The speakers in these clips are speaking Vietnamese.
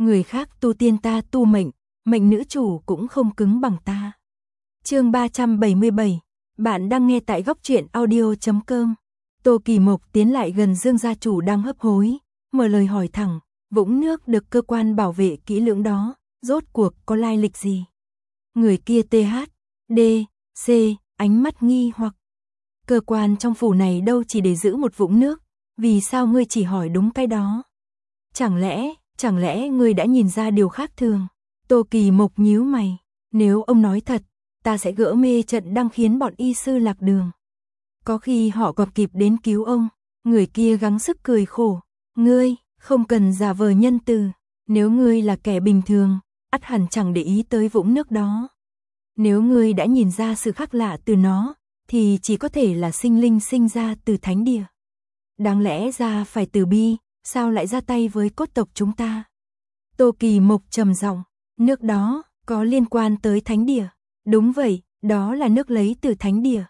người khác tu tiên ta tu mệnh, mệnh nữ chủ cũng không cứng bằng ta. Chương 377, bạn đang nghe tại góc truyện audio.com. Tô Kỳ Mộc tiến lại gần Dương gia chủ đang hấp hối, mở lời hỏi thẳng, vũng nước được cơ quan bảo vệ kỹ lưỡng đó, rốt cuộc có lai lịch gì? Người kia THD, ánh mắt nghi hoặc. Cơ quan trong phủ này đâu chỉ để giữ một vũng nước, vì sao ngươi chỉ hỏi đúng cái đó? Chẳng lẽ ngươi đã nhìn ra điều khác thường? Tô Kỳ Mộc nhíu mày, nếu ông nói thật, ta sẽ gỡ mê trận đang khiến bọn y sư lạc đường. Có khi họ còn kịp đến cứu ông. Người kia gắng sức cười khổ, ngươi không cần giả vờ nhân từ, nếu ngươi là kẻ bình thường, ắt hẳn chẳng để ý tới vũng nước đó. Nếu ngươi đã nhìn ra sự khác lạ từ nó, thì chỉ có thể là sinh linh sinh ra từ thánh địa. Đáng lẽ ra phải từ bi, sao lại ra tay với cốt tộc chúng ta? Tô Kỳ Mộc trầm giọng, nước đó có liên quan tới thánh địa. Đúng vậy, đó là nước lấy từ thánh địa.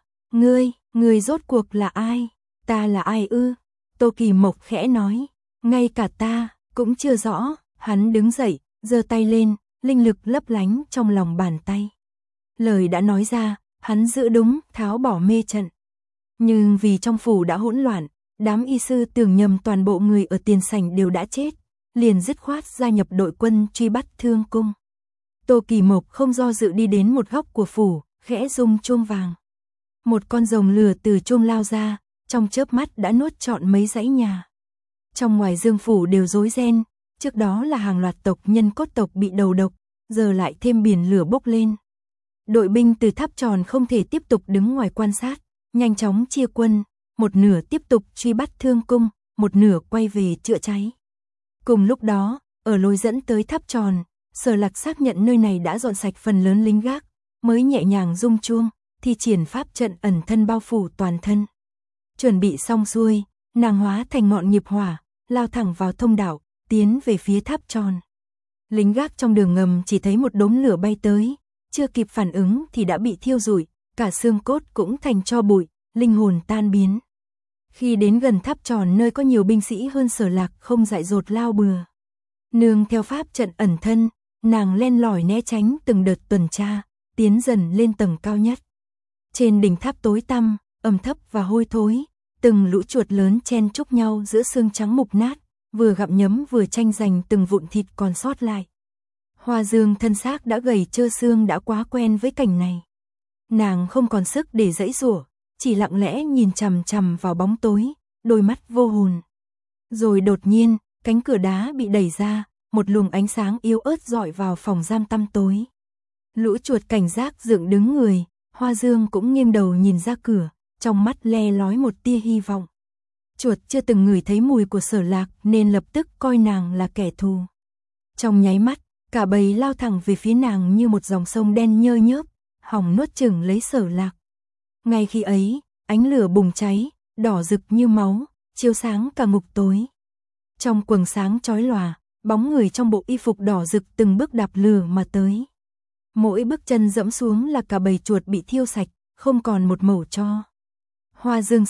Ngươi rốt cuộc là ai? Ta là ai ư? Tô Kỳ Mộc khẽ nói, ngay cả ta cũng chưa rõ. Hắn đứng dậy, giơ tay lên, linh lực lấp lánh trong lòng bàn tay. Lời đã nói ra, hắn giữ đúng, tháo bỏ mê trận. Nhưng vì trong phủ đã hỗn loạn, đám y sư tưởng nhầm toàn bộ người ở tiền sảnh đều đã chết, liền dứt khoát gia nhập đội quân truy bắt Thương Cung. Tô Kỳ Mộc không do dự đi đến một góc của phủ, khẽ rung chuông vàng. Một con rồng lửa từ chuông lao ra, trong chớp mắt đã nuốt trọn mấy dãy nhà. Trong ngoài Dương phủ đều rối ren, trước đó là hàng loạt tộc nhân cốt tộc bị đầu độc, giờ lại thêm biển lửa bốc lên. Đội binh từ tháp tròn không thể tiếp tục đứng ngoài quan sát, nhanh chóng chia quân, một nửa tiếp tục truy bắt Thương Cung, một nửa quay về chữa cháy. Cùng lúc đó, ở lối dẫn tới tháp tròn, Sở Lạc xác nhận nơi này đã dọn sạch phần lớn lính gác, mới nhẹ nhàng rung chuông, thi triển pháp trận ẩn thân bao phủ toàn thân. Chuẩn bị xong xuôi, nàng hóa thành ngọn nghiệp hỏa, lao thẳng vào thông đạo, tiến về phía tháp tròn. Lính gác trong đường ngầm chỉ thấy một đốm lửa bay tới, chưa kịp phản ứng thì đã bị thiêu rụi, cả xương cốt cũng thành tro bụi, linh hồn tan biến. Khi đến gần tháp tròn nơi có nhiều binh sĩ hơn Sở Lạc không dại dột lao bừa. Nương theo pháp trận ẩn thân, nàng len lỏi né tránh từng đợt tuần tra, tiến dần lên tầng cao nhất. Trên đỉnh tháp tối tăm, ẩm thấp và hôi thối, từng lũ chuột lớn chen chúc nhau giữa xương trắng mục nát, vừa gặm nhấm vừa tranh giành từng vụn thịt còn sót lại. Hoa Dương thân xác đã gầy trơ xương đã quá quen với cảnh này. Nàng không còn sức để giãy giụa, chỉ lặng lẽ nhìn chằm chằm vào bóng tối, đôi mắt vô hồn. Rồi đột nhiên, cánh cửa đá bị đẩy ra, một luồng ánh sáng yếu ớt rọi vào phòng giam tăm tối. Lũ chuột cảnh giác dựng đứng người, Hoa Dương cũng nghiêng đầu nhìn ra cửa, trong mắt le lói một tia hy vọng. Chuột chưa từng ngửi thấy mùi của Sở Lạc nên lập tức coi nàng là kẻ thù. Trong nháy mắt, cả bầy lao thẳng về phía nàng như một dòng sông đen nhơ nhớp, hòng nuốt chửng lấy Sở Lạc. Ngay khi ấy, ánh lửa bùng cháy, đỏ rực như máu, chiếu sáng cả ngục tối. Trong quầng sáng chói lòa, bóng người trong bộ y phục đỏ rực từng bước đạp lửa mà tới. Mỗi bước chân dẫm xuống là cả bầy chuột bị thiêu sạch, không còn một mẩu tro. Hoa Dương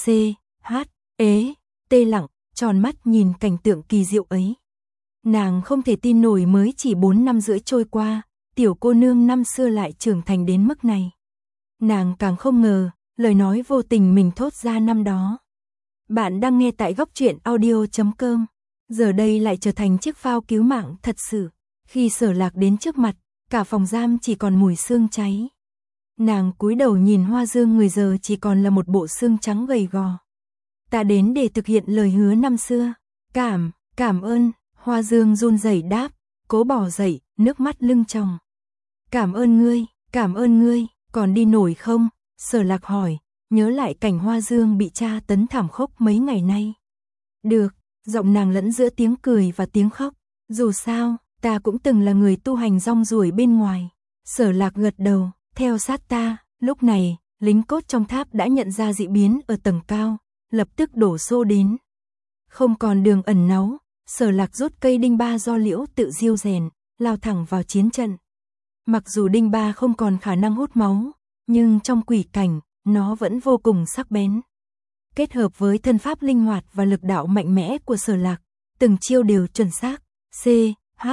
tê lặng, tròn mắt nhìn cảnh tượng kỳ diệu ấy. Nàng không thể tin nổi mới chỉ 4 năm rưỡi trôi qua, tiểu cô nương năm xưa lại trưởng thành đến mức này. Nàng càng không ngờ, lời nói vô tình mình thốt ra năm đó. Bạn đang nghe tại góc truyện audio.com, giờ đây lại trở thành chiếc phao cứu mạng thật sự. Khi Sở Lạc đến trước mặt, cả phòng giam chỉ còn mùi xương cháy. Nàng cúi đầu nhìn Hoa Dương người giờ chỉ còn là một bộ xương trắng gầy gò. Ta đến để thực hiện lời hứa năm xưa. Cảm ơn, Hoa Dương run rẩy đáp, cố bò dậy, nước mắt lưng tròng. Cảm ơn ngươi, còn đi nổi không? Sở Lạc hỏi, nhớ lại cảnh Hoa Dương bị tra tấn thảm khốc mấy ngày nay. Được, giọng nàng lẫn giữa tiếng cười và tiếng khóc. Dù sao, ta cũng từng là người tu hành rong ruổi bên ngoài. Sở Lạc gật đầu, theo sát ta. Lúc này, lính cốt trong tháp đã nhận ra dị biến ở tầng cao, lập tức đổ xô đến. Không còn đường ẩn náu, Sở Lạc rút cây đinh ba do Liễu tự diêu rèn, lao thẳng vào chiến trận. Mặc dù đinh ba không còn khả năng hút máu, nhưng trong quỷ cảnh, nó vẫn vô cùng sắc bén. Kết hợp với thân pháp linh hoạt và lực đạo mạnh mẽ của Sở Lạc, từng chiêu đều chuẩn xác.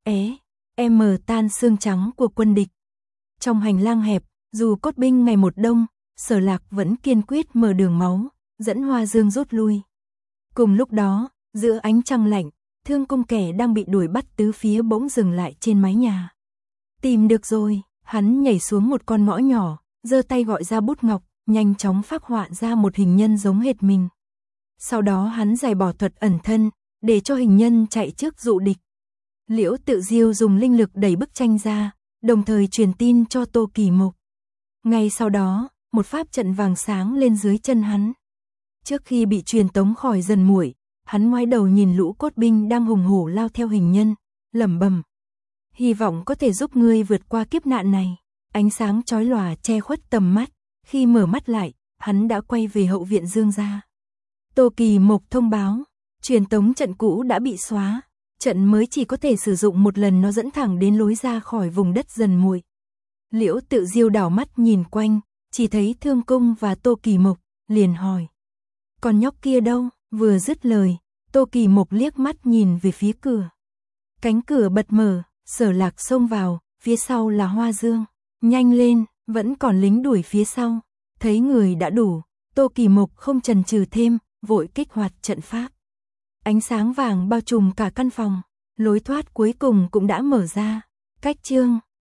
tan xương trắng của quân địch. Trong hành lang hẹp, dù cốt binh ngày một đông, Sở Lạc vẫn kiên quyết mở đường máu, dẫn Hoa Dương rút lui. Cùng lúc đó, giữa ánh trăng lạnh, Thương Cung kẻ đang bị đuổi bắt tứ phía bỗng dừng lại trên mái nhà. Tìm được rồi, hắn nhảy xuống một con ngõ nhỏ, giơ tay gọi ra bút ngọc, nhanh chóng phác họa ra một hình nhân giống hệt mình. Sau đó hắn giải bỏ thuật ẩn thân, để cho hình nhân chạy trước dụ địch. Liễu Tự Diêu dùng linh lực đẩy bức tranh ra, đồng thời truyền tin cho Tô Kỳ Mộc. Ngay sau đó, một pháp trận vàng sáng lên dưới chân hắn. Trước khi bị truyền tống khỏi Dần Muội, hắn ngoái đầu nhìn lũ cốt binh đang hùng hổ lao theo hình nhân, lẩm bẩm: hy vọng có thể giúp ngươi vượt qua kiếp nạn này. Ánh sáng chói lòa che khuất tầm mắt, khi mở mắt lại, hắn đã quay về hậu viện Dương gia. Tô Kỳ Mộc thông báo, truyền tống trận cũ đã bị xóa, trận mới chỉ có thể sử dụng một lần, nó dẫn thẳng đến lối ra khỏi vùng đất Dần Muội. Liễu Tự Diêu đảo mắt nhìn quanh, chỉ thấy Thương Cung và Tô Kỳ Mộc, liền hỏi: con nhóc kia đâu? Vừa dứt lời, Tô Kỳ Mộc liếc mắt nhìn về phía cửa. Cánh cửa bật mở, Sở Lạc xông vào, phía sau là Hoa Dương. Nhanh lên, vẫn còn lính đuổi phía sau. Thấy người đã đủ, Tô Kỳ Mộc không chần chừ thêm, vội kích hoạt trận pháp. Ánh sáng vàng bao trùm cả căn phòng, lối thoát cuối cùng cũng đã mở ra. Cách chương